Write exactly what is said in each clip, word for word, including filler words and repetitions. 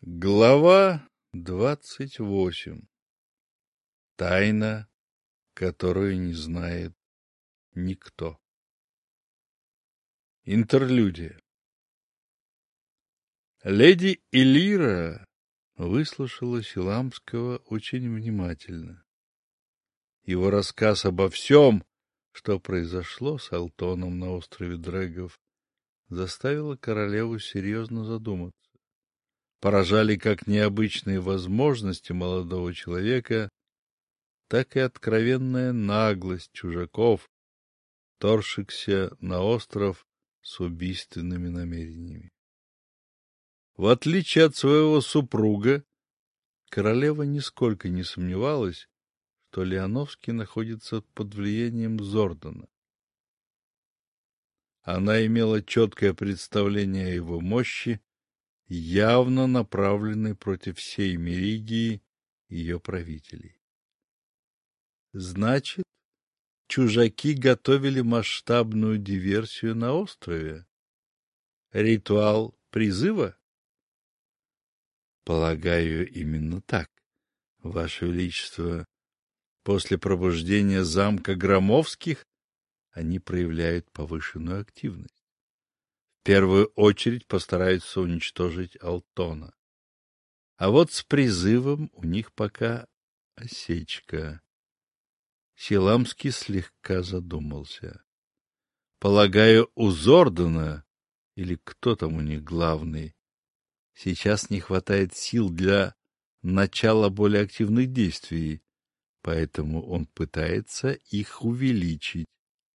Глава двадцать восемь. Тайна, которую не знает никто. Интерлюдия. Леди Элира выслушала Силамского очень внимательно. Его рассказ обо всем, что произошло с Алтоном на острове Дрэгов, заставило королеву серьезно задуматься. Поражали как необычные возможности молодого человека, так и откровенная наглость чужаков, торгшихся на остров с убийственными намерениями. В отличие от своего супруга, королева нисколько не сомневалась, что Лиановский находится под влиянием Зордана. Она имела четкое представление о его мощи, явно направленной против всей Меридии и ее правителей. Значит, чужаки готовили масштабную диверсию на острове? Ритуал призыва? Полагаю, именно так, Ваше Величество. После пробуждения замка Громовских они проявляют повышенную активность. В первую очередь постараются уничтожить Алтона. А вот с призывом у них пока осечка. Силамский слегка задумался. Полагаю, у Зордана, или кто там у них главный, сейчас не хватает сил для начала более активных действий, поэтому он пытается их увеличить.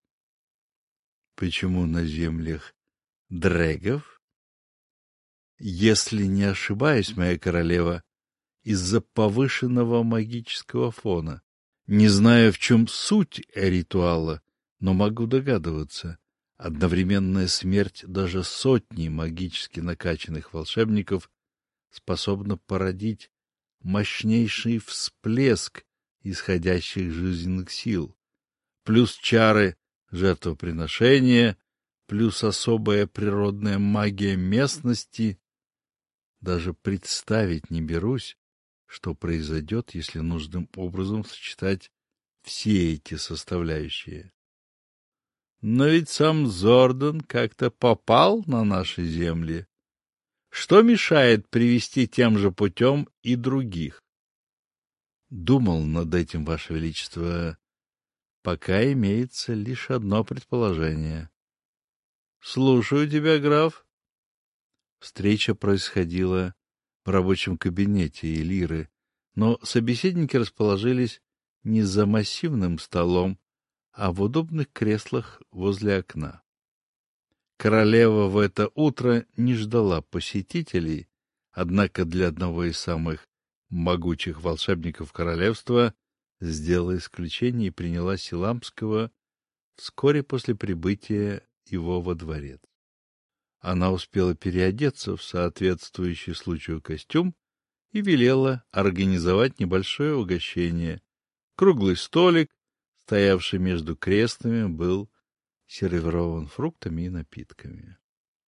Почему на землях Дрэгов? Если не ошибаюсь, моя королева, из-за повышенного магического фона. Не знаю, в чем суть ритуала, но могу догадываться. Одновременная смерть даже сотни магически накачанных волшебников способна породить мощнейший всплеск исходящих жизненных сил, плюс чары жертвоприношения, плюс особая природная магия местности. Даже представить не берусь, что произойдет, если нужным образом сочетать все эти составляющие. Но ведь сам Зордан как-то попал на наши земли. Что мешает привести тем же путем и других? Думал над этим, Ваше Величество. Пока имеется лишь одно предположение. Слушаю тебя, граф. Встреча происходила в рабочем кабинете Элиры, но собеседники расположились не за массивным столом, а в удобных креслах возле окна. Королева в это утро не ждала посетителей, однако для одного из самых могучих волшебников королевства сделала исключение и приняла Силамского вскоре после прибытия его во дворец. Она успела переодеться в соответствующий случаю костюм и велела организовать небольшое угощение. Круглый столик, стоявший между креслами, был сервирован фруктами и напитками.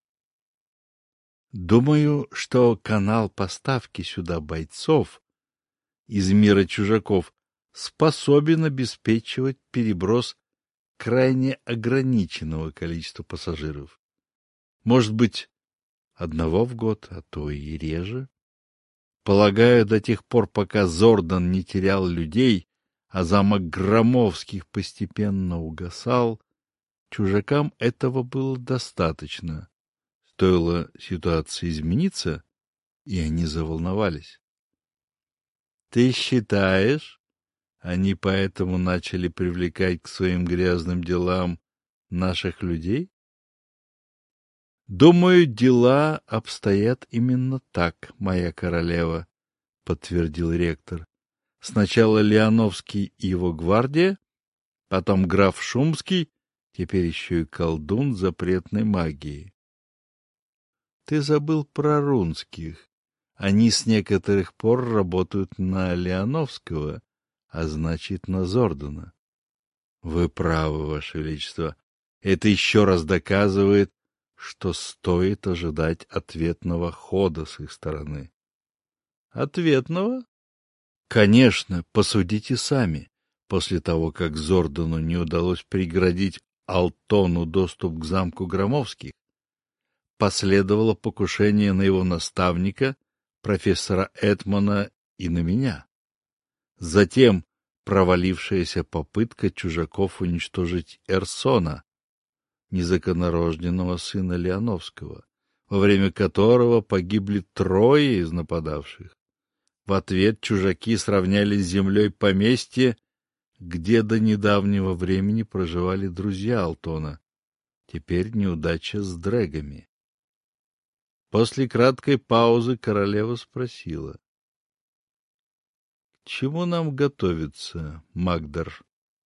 Думаю, что канал поставки сюда бойцов из мира чужаков способен обеспечивать переброс крайне ограниченного количества пассажиров. Может быть, одного в год, а то и реже. Полагаю, до тех пор, пока Зордан не терял людей, а замок Громовских постепенно угасал, чужакам этого было достаточно. Стоило ситуации измениться, и они заволновались. Ты считаешь, они поэтому начали привлекать к своим грязным делам наших людей? Думаю, дела обстоят именно так, моя королева, подтвердил ректор. Сначала Лиановский и его гвардия, потом граф Шумский, теперь еще и колдун запретной магии. Ты забыл про рунских. Они с некоторых пор работают на Лиановского, а значит, на Зордана. Вы правы, Ваше Величество. Это еще раз доказывает, что стоит ожидать ответного хода с их стороны. Ответного? Конечно, посудите сами. После того, как Зордану не удалось преградить Алтону доступ к замку Громовских, последовало покушение на его наставника, профессора Этмана, и на меня. Затем провалившаяся попытка чужаков уничтожить Эрсона, незаконнорожденного сына Лиановского, во время которого погибли трое из нападавших. В ответ чужаки сравняли с землей поместье, где до недавнего времени проживали друзья Алтона. Теперь неудача с дрэгами. После краткой паузы королева спросила: — К чему нам готовиться, Магдар?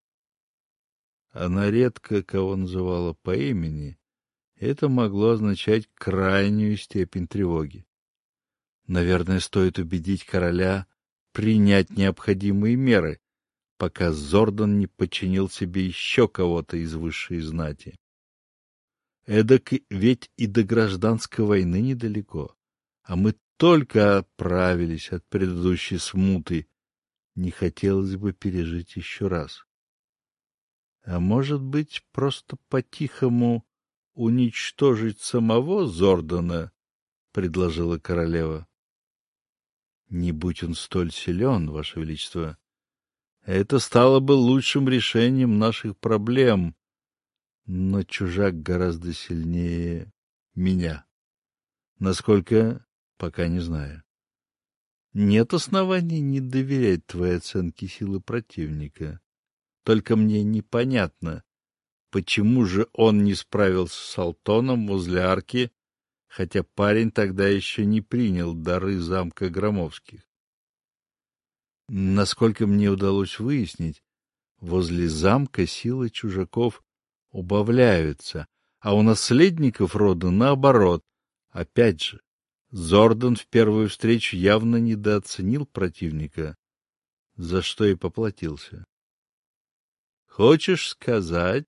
Она редко кого называла по имени. Это могло означать крайнюю степень тревоги. Наверное, стоит убедить короля принять необходимые меры, пока Зордан не подчинил себе еще кого-то из высшей знати. Эдак ведь и до гражданской войны недалеко, а мы только оправились от предыдущей смуты. Не хотелось бы пережить еще раз. А может быть, просто по-тихому уничтожить самого Зордана, — предложила королева. — Не будь он столь силен, Ваше Величество. Это стало бы лучшим решением наших проблем. Но чужак гораздо сильнее меня. Насколько, пока не знаю. Нет оснований не доверять твоей оценке силы противника. Только мне непонятно, почему же он не справился с Алтоном возле арки, хотя парень тогда еще не принял дары замка Громовских. Насколько мне удалось выяснить, возле замка силы чужаков убавляются, а у наследников рода наоборот. Опять же, Зордан в первую встречу явно недооценил противника, за что и поплатился. — Хочешь сказать,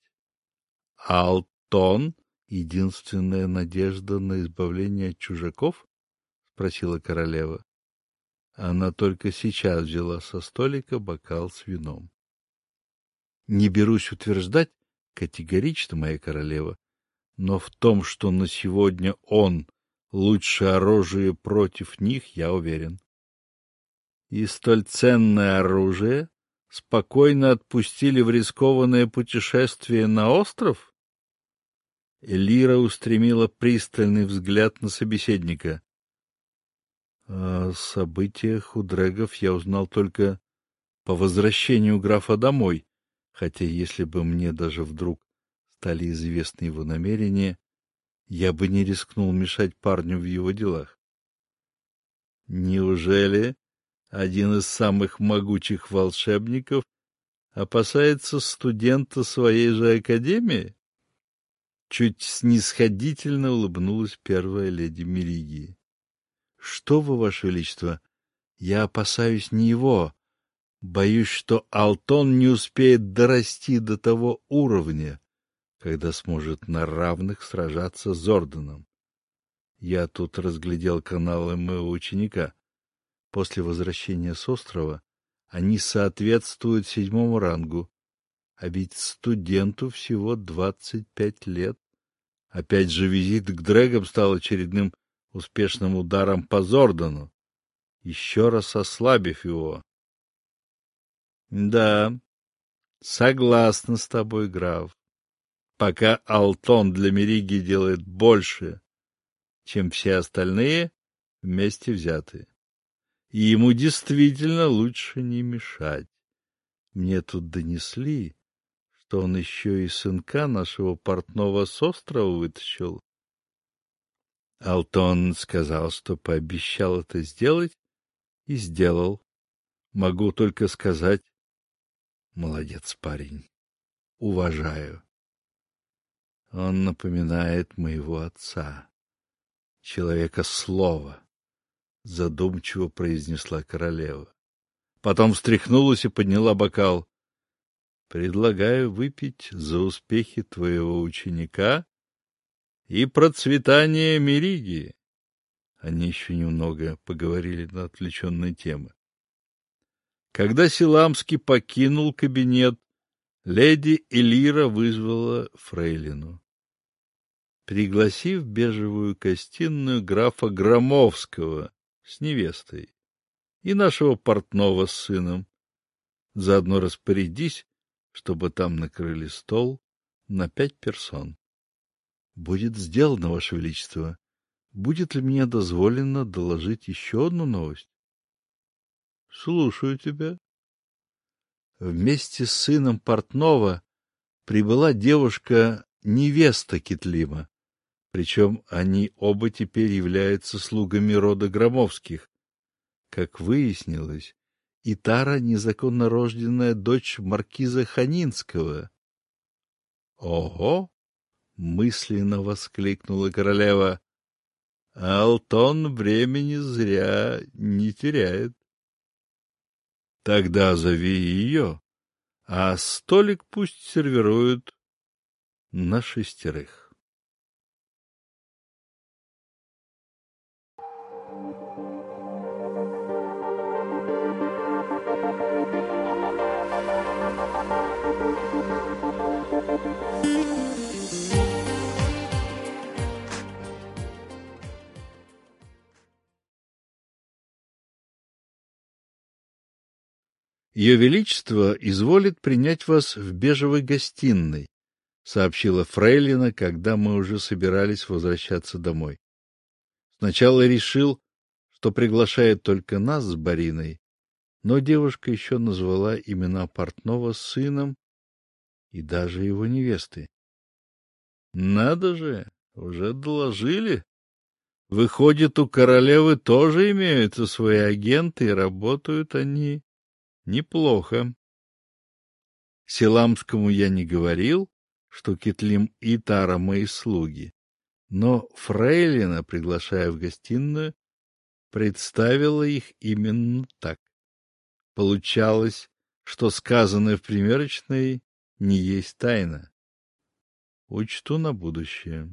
Алтон — единственная надежда на избавление от чужаков? — спросила королева. Она только сейчас взяла со столика бокал с вином. — Не берусь утверждать категорично, моя королева, но в том, что на сегодня он лучшее оружие против них, я уверен. И столь ценное оружие спокойно отпустили в рискованное путешествие на остров? Элира устремила пристальный взгляд на собеседника. О событиях у дрэгов я узнал только по возвращению графа домой, хотя если бы мне даже вдруг стали известны его намерения, я бы не рискнул мешать парню в его делах. Неужели один из самых могучих волшебников опасается студента своей же академии? Чуть снисходительно улыбнулась первая леди Меригии. — Что вы, Ваше Величество, я опасаюсь не его. Боюсь, что Алтон не успеет дорасти до того уровня, когда сможет на равных сражаться с Зорданом. Я тут разглядел каналы моего ученика. После возвращения с острова они соответствуют седьмому рангу, а ведь студенту всего двадцать пять лет. Опять же, визит к дрэгам стал очередным успешным ударом по Зордану, еще раз ослабив его. — Да, согласна с тобой, граф. Пока Алтон для Мериги делает больше, чем все остальные вместе взятые. И ему действительно лучше не мешать. Мне тут донесли, что он еще и сынка нашего портного с острова вытащил. Алтон сказал, что пообещал это сделать, и сделал. Могу только сказать: молодец парень, уважаю. Он напоминает моего отца, человека слова, задумчиво произнесла королева. Потом встряхнулась и подняла бокал. Предлагаю выпить за успехи твоего ученика и процветание Меригии. Они еще немного поговорили на отвлеченные темы. Когда Силамский покинул кабинет, леди Элира вызвала фрейлину. Пригласив в бежевую гостиную графа Громовского с невестой и нашего портного с сыном, заодно распорядись, чтобы там накрыли стол на пять персон. — Будет сделано, Ваше Величество. Будет ли мне дозволено доложить еще одну новость? — Слушаю тебя. Вместе с сыном портного прибыла девушка-невеста Китлима, причем они оба теперь являются слугами рода Громовских. Как выяснилось, и Тара — незаконно рожденная дочь маркиза Ханинского. — Ого! — мысленно воскликнула королева. — Алтон времени зря не теряет. — Тогда зови ее, а столик пусть сервируют на шестерых. Ее Величество изволит принять вас в бежевой гостиной, — сообщила фрейлина, когда мы уже собирались возвращаться домой. Сначала решил, что приглашает только нас с Бариной, но девушка еще назвала имена портного с сыном и даже его невесты. — Надо же, уже доложили. Выходит, у королевы тоже имеются свои агенты, и работают они неплохо. Силамскому я не говорил, что Китлим и Тара мои слуги, но фрейлина, приглашая в гостиную, представила их именно так. Получалось, что сказанное в примерочной не есть тайна. Учту на будущее.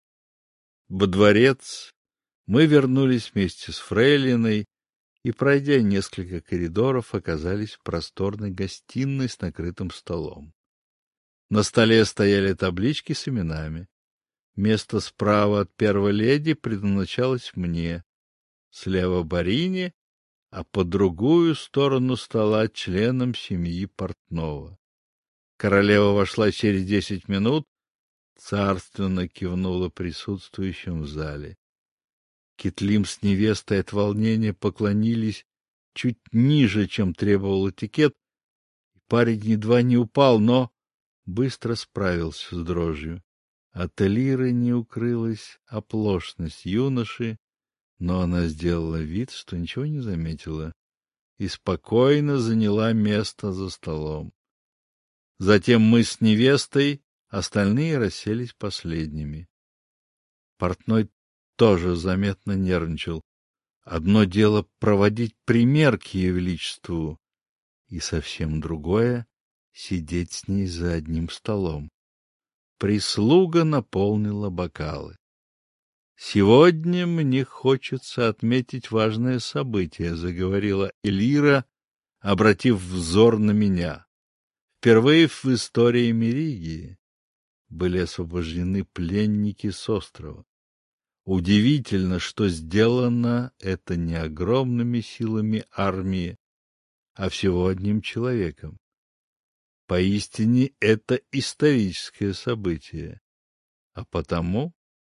Во дворец мы вернулись вместе с фрейлиной и, пройдя несколько коридоров, оказались в просторной гостиной с накрытым столом. На столе стояли таблички с именами. Место справа от первой леди предназначалось мне, слева Барине, а по другую сторону стола членам семьи портного. Королева вошла через десять минут, царственно кивнула присутствующим в зале. Китлим с невестой от волнения поклонились чуть ниже, чем требовал этикет, и парень едва не упал, но быстро справился с дрожью. От Элиры не укрылась оплошность юноши, но она сделала вид, что ничего не заметила, и спокойно заняла место за столом. Затем мы с невестой, остальные расселись последними. Портной тоже заметно нервничал. Одно дело проводить пример к ее величеству, и совсем другое — сидеть с ней за одним столом. Прислуга наполнила бокалы. «Сегодня мне хочется отметить важное событие», — заговорила Элира, обратив взор на меня. «Впервые в истории Меригии были освобождены пленники с острова. Удивительно, что сделано это не огромными силами армии, а всего одним человеком. Поистине это историческое событие. А потому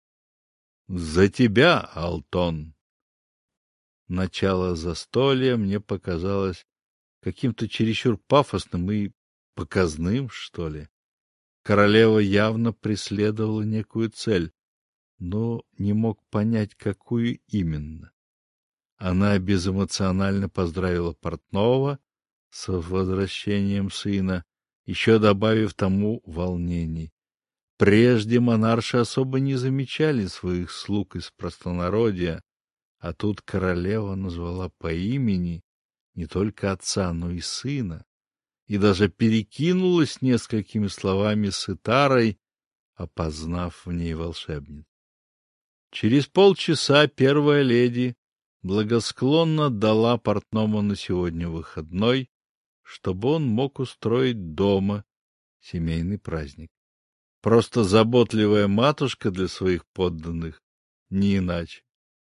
за тебя, Алтон!» Начало застолья мне показалось каким-то чересчур пафосным и показным, что ли. Королева явно преследовала некую цель, но не мог понять, какую именно. Она безэмоционально поздравила портного с возвращением сына, еще добавив тому волнений. Прежде монарши особо не замечали своих слуг из простонародья, а тут королева назвала по имени не только отца, но и сына, и даже перекинулась несколькими словами с Итарой, опознав в ней волшебницу. Через полчаса первая леди благосклонно дала портному на сегодня выходной, чтобы он мог устроить дома семейный праздник. Просто заботливая матушка для своих подданных, не иначе.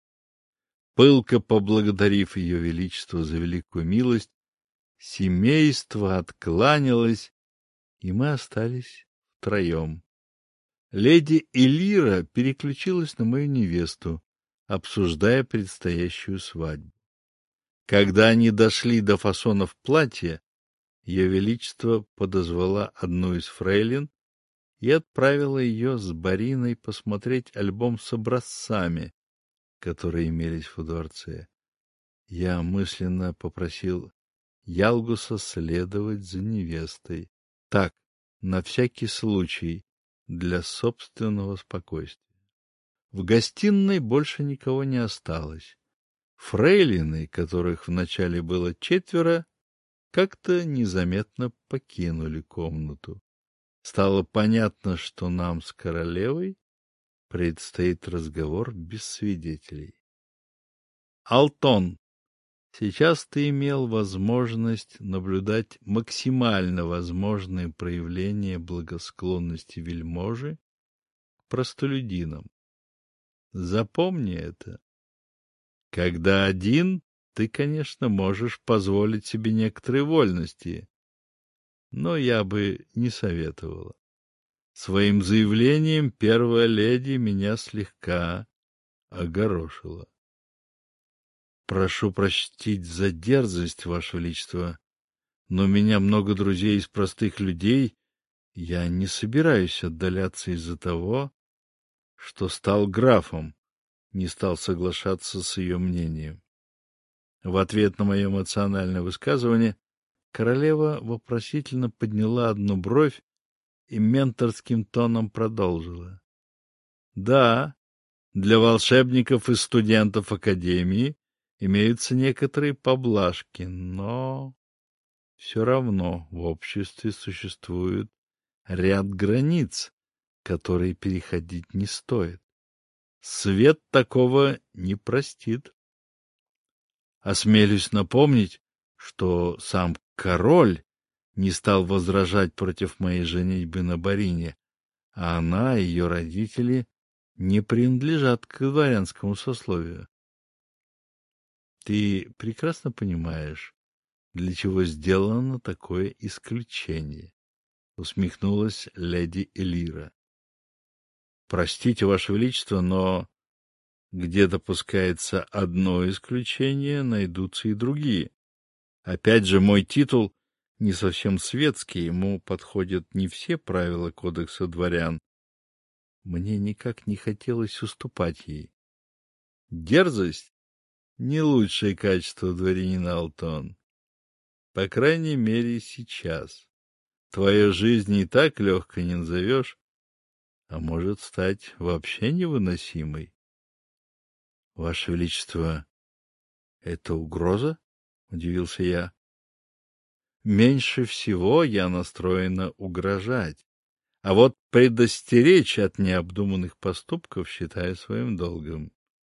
Пылко поблагодарив ее величество за великую милость, семейство откланялось, и мы остались втроем. Леди Элира переключилась на мою невесту, обсуждая предстоящую свадьбу. Когда они дошли до фасонов платья, ее величество подозвала одну из фрейлин и отправила ее с Бариной посмотреть альбом с образцами, которые имелись во дворце. Я мысленно попросил Ялгуса следовать за невестой. Так, на всякий случай, для собственного спокойствия. В гостиной больше никого не осталось. Фрейлины, которых вначале было четверо, как-то незаметно покинули комнату. Стало понятно, что нам с королевой предстоит разговор без свидетелей. Алтон, сейчас ты имел возможность наблюдать максимально возможные проявления благосклонности вельможи к простолюдинам. Запомни это. Когда один, ты, конечно, можешь позволить себе некоторые вольности, но я бы не советовала. Своим заявлением первая леди меня слегка огорошила. Прошу простить за дерзость, Ваше Величество, но у меня много друзей из простых людей, я не собираюсь отдаляться из-за того, что стал графом, не стал соглашаться с ее мнением. В ответ на мое эмоциональное высказывание королева вопросительно подняла одну бровь и менторским тоном продолжила. Да, для волшебников и студентов Академии имеются некоторые поблажки, но все равно в обществе существует ряд границ, которые переходить не стоит. Свет такого не простит. Осмелюсь напомнить, что сам король не стал возражать против моей женитьбы на Барине, а она и ее родители не принадлежат к дворянскому сословию. Ты прекрасно понимаешь, для чего сделано такое исключение, — усмехнулась леди Элира. — Простите, Ваше Величество, но где допускается одно исключение, найдутся и другие. Опять же, мой титул не совсем светский, ему подходят не все правила кодекса дворян. Мне никак не хотелось уступать ей. Дерзость — не лучшее качество дворянина, Алтон. По крайней мере, сейчас. Твою жизнь и так легко не назовешь, а может стать вообще невыносимой. — Ваше Величество, это угроза? — удивился я. — Меньше всего я настроена угрожать, а вот предостеречь от необдуманных поступков считаю своим долгом.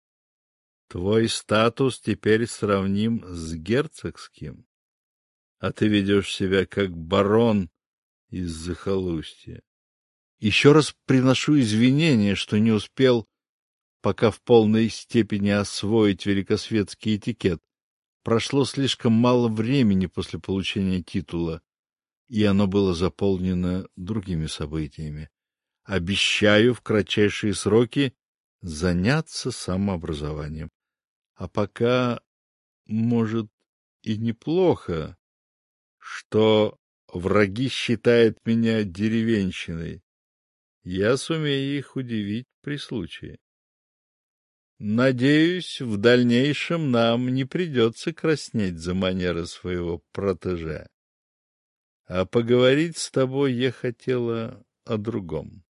Твой статус теперь сравним с герцогским, а ты ведешь себя как барон из захолустья. Еще раз приношу извинения, что не успел пока в полной степени освоить великосветский этикет. Прошло слишком мало времени после получения титула, и оно было заполнено другими событиями. Обещаю в кратчайшие сроки заняться самообразованием. А пока, может, и неплохо, что враги считают меня деревенщиной. Я сумею их удивить при случае. Надеюсь, в дальнейшем нам не придется краснеть за манеры своего протеже. А поговорить с тобой я хотела о другом.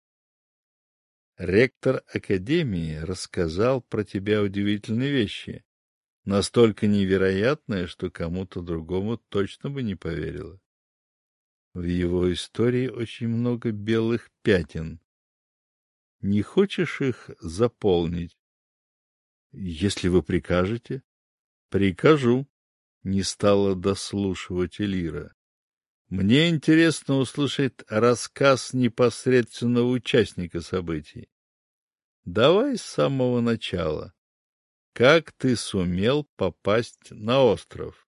Ректор Академии рассказал про тебя удивительные вещи, настолько невероятные, что кому-то другому точно бы не поверила. В его истории очень много белых пятен. Не хочешь их заполнить — Если вы прикажете. — Прикажу. Не стала дослушивать Элира. Мне интересно услышать рассказ непосредственного участника событий. Давай с самого начала. Как ты сумел попасть на остров?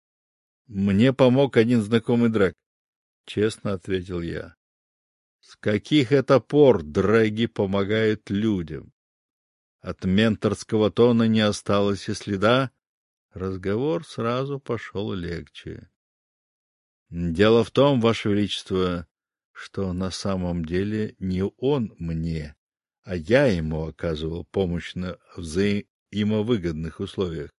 Мне помог один знакомый Дрэг, честно ответил я. С каких это пор дрэги помогают людям? От менторского тона не осталось и следа. Разговор сразу пошел легче. Дело в том, Ваше Величество, что на самом деле не он мне, а я ему оказывал помощь на взаимовыгодных условиях.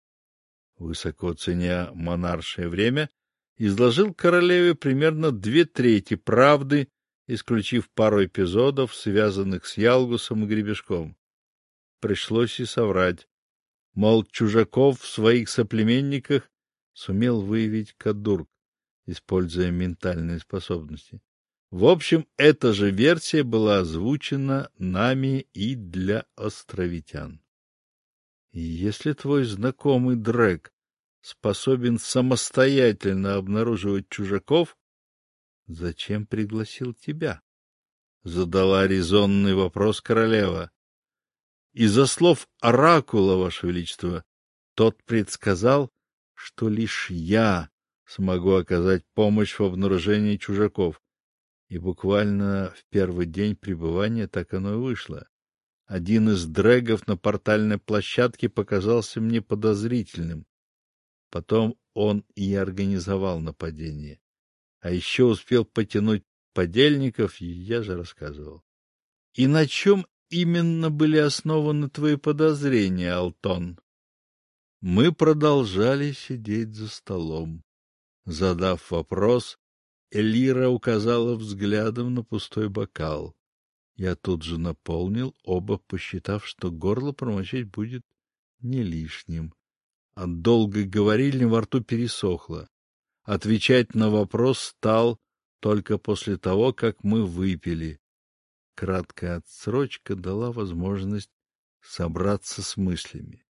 Высоко ценя монаршее время, изложил королеве примерно две трети правды, исключив пару эпизодов, связанных с Ялгусом и Гребешком. Пришлось и соврать. Мол, Чужаков в своих соплеменниках сумел выявить кадург, используя ментальные способности. В общем, эта же версия была озвучена нами и для островитян. И если твой знакомый Дрэг способен самостоятельно обнаруживать чужаков, зачем пригласил тебя? Задала резонный вопрос королева. Из-за слов оракула, Ваше Величество, тот предсказал, что лишь я смогу оказать помощь в обнаружении чужаков. И буквально в первый день пребывания так оно и вышло. Один из дрэгов на портальной площадке показался мне подозрительным. Потом он и организовал нападение. А еще успел потянуть подельников, я же рассказывал. И на чем именно были основаны твои подозрения, Алтон? Мы продолжали сидеть за столом. Задав вопрос, Элира указала взглядом на пустой бокал. Я тут же наполнил, оба посчитав, что горло промочить будет не лишним. От долгой говорильни во рту пересохло. Отвечать на вопрос стал только после того, как мы выпили. Краткая отсрочка дала возможность собраться с мыслями.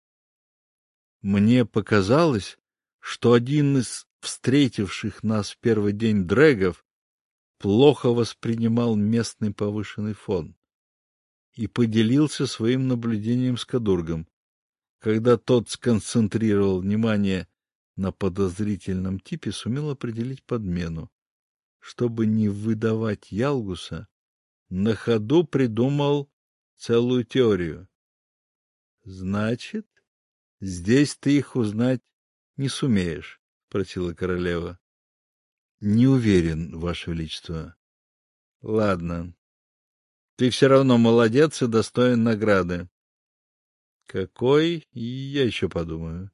Мне показалось, что один из встретивших нас в первый день дрэгов плохо воспринимал местный повышенный фон и поделился своим наблюдением с кадургом. Когда тот сконцентрировал внимание на подозрительном типе, сумел определить подмену. Чтобы не выдавать Ялгуса, на ходу придумал целую теорию. — Значит, здесь ты их узнать не сумеешь? — спросила королева. — Не уверен, Ваше Величество. — Ладно. Ты все равно молодец и достоин награды. — Какой? Я еще подумаю.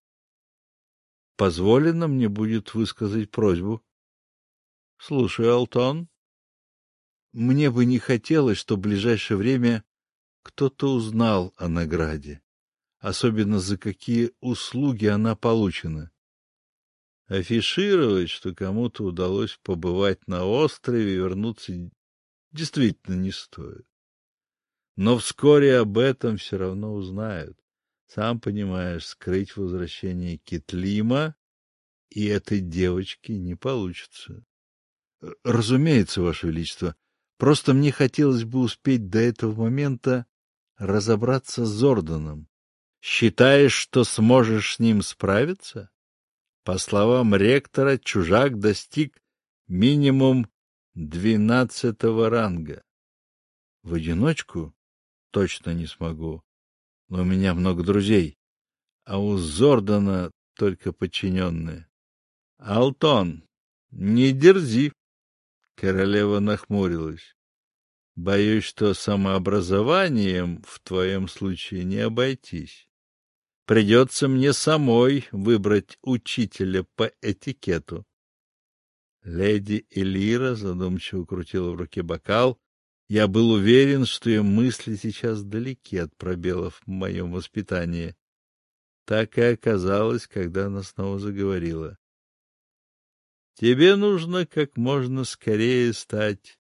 — Позволено мне будет высказать просьбу? — Слушай, Алтон. Мне бы не хотелось, чтобы в ближайшее время кто-то узнал о награде, особенно за какие услуги она получена. Афишировать, что кому-то удалось побывать на острове и вернуться, действительно не стоит. Но вскоре об этом все равно узнают. Сам понимаешь, скрыть возвращение Китлима и этой девочки не получится. Разумеется, Ваше Величество, просто мне хотелось бы успеть до этого момента разобраться с Зорданом. Считаешь, что сможешь с ним справиться? По словам ректора, чужак достиг минимум двенадцатого ранга. В одиночку точно не смогу, но у меня много друзей, а у Зордана только подчиненные. — Алтон, не дерзи! — королева нахмурилась. — Боюсь, что самообразованием в твоем случае не обойтись. Придется мне самой выбрать учителя по этикету. Леди Элира задумчиво крутила в руке бокал. Я был уверен, что ее мысли сейчас далеки от пробелов в моем воспитании. Так и оказалось, когда она снова заговорила. — Тебе нужно как можно скорее стать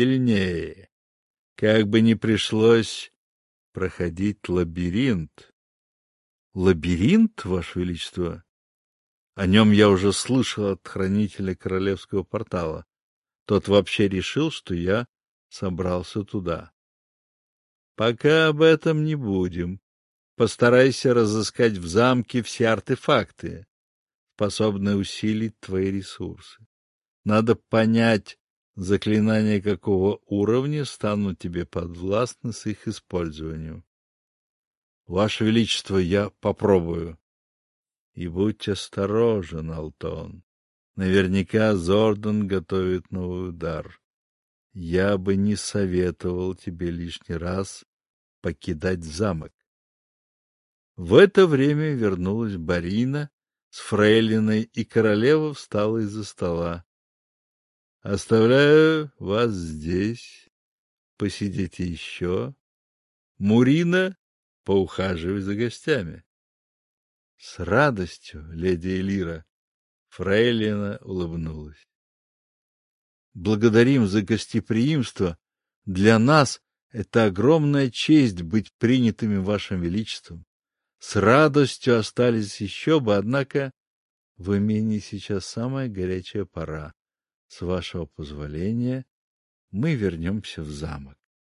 сильнее. Как бы ни пришлось проходить лабиринт, Лабиринт, Ваше Величество? О нем я уже слышал от хранителя королевского портала. Тот вообще решил, что я собрался туда. Пока об этом не будем. Постарайся разыскать в замке все артефакты, способные усилить твои ресурсы. Надо понять, заклинания какого уровня станут тебе подвластны с их использованием. Ваше Величество, я попробую. И будь осторожен, Алтон. Наверняка Зордан готовит новый удар. Я бы не советовал тебе лишний раз покидать замок. В это время вернулась Барина с фрейлиной, и королева встала из-за стола. — Оставляю вас здесь. Посидите еще. Мурина, поухаживай за гостями. — С радостью, леди Элира. Фрейлина улыбнулась. — Благодарим за гостеприимство. Для нас это огромная честь быть принятыми вашим величеством. С радостью остались еще бы, однако в имении сейчас самая горячая пора. С вашего позволения мы вернемся в замок.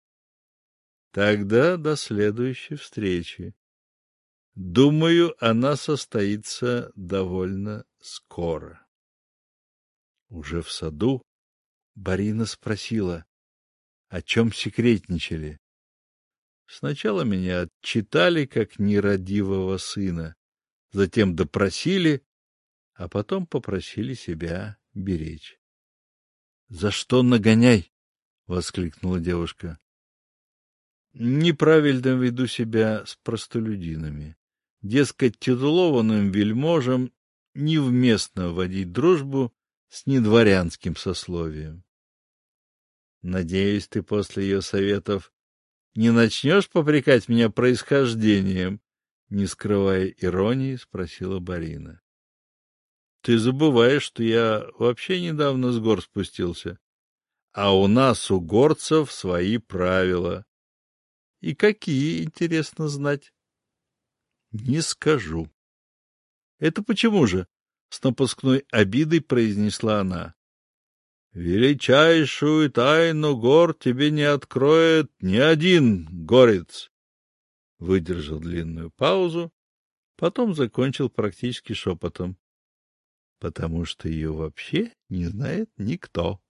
Тогда до следующей встречи. Думаю, она состоится довольно скоро. Уже в саду Барина спросила, о чем секретничали. Сначала меня отчитали, как нерадивого сына, затем допросили, а потом попросили себя беречь. — За что нагоняй? — воскликнула девушка. — Неправильно веду себя с простолюдинами. Дескать, титулованным вельможам невместно водить дружбу с недворянским сословием. Надеюсь, ты после ее советов не начнешь попрекать меня происхождением? Не скрывая иронии, спросила Барина. Ты забываешь, что я вообще недавно с гор спустился. А у нас, у горцев, свои правила. И какие, интересно знать? Не скажу. Это почему же? С напускной обидой произнесла она. Величайшую тайну гор тебе не откроет ни один горец. Выдержал длинную паузу, потом закончил практически шепотом. Потому что ее вообще не знает никто.